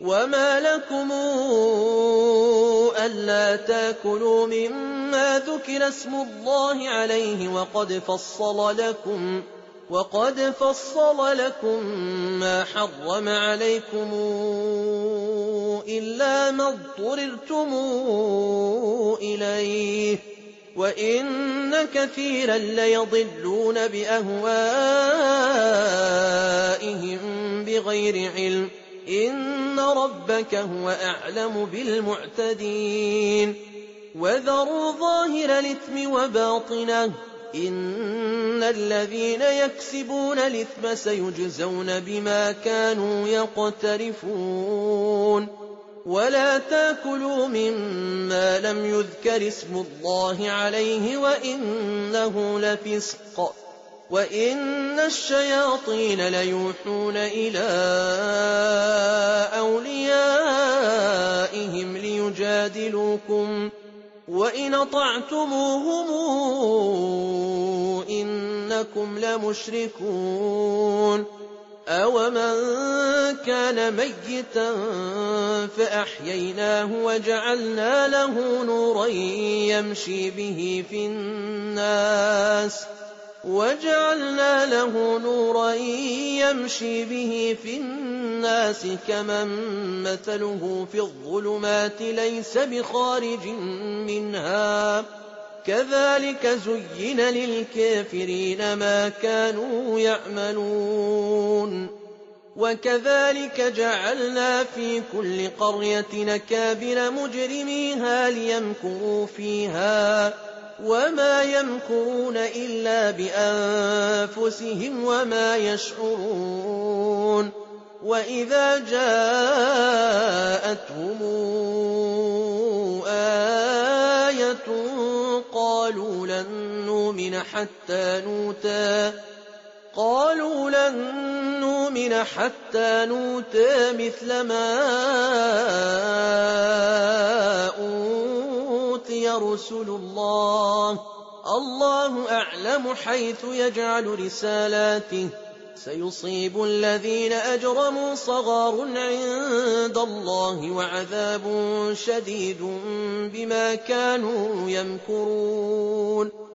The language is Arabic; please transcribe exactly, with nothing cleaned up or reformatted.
وما لكم ألا تاكلوا مما ذكر اسم الله عليه وقد فصل لكم وقد فصل لكم ما حرم عليكم إلا ما اضطررتم إليه وإن كثيرا ليضلون بأهوائهم بغير علم إن ربك هو أعلم بالمعتدين وذروا ظاهر الإثم وباطنه إن الذين يكسبون الإثم سيجزون بما كانوا يقترفون ولا تاكلوا مما لم يذكر اسم الله عليه وإنه لفسق وإن الشياطين ليوحون إلى أوليائهم ليجادلوكم وإن أطعتموهم إنكم لمشركون أومن كان ميتا فأحييناه وجعلنا له نورا يمشي به في الناس وجعلنا له نورا يمشي به في الناس كمن مثله في الظلمات ليس بخارج منها كذلك زين للكافرين ما كانوا يعملون وكذلك جعلنا في كل قرية نكابر مجرميها ليمكروا فيها وما يمكرون إلا بأنفسهم وما يشعرون وإذا جاءتهم آية قالوا لن نؤمن حتى نؤتى قالوا لن نؤمن حتى نؤتى مثل ما أوتي رسل الله الله أعلم حيث يجعل رسالاته سيصيب الذين أجرموا صغار عند الله وعذاب شديد بما كانوا يمكرون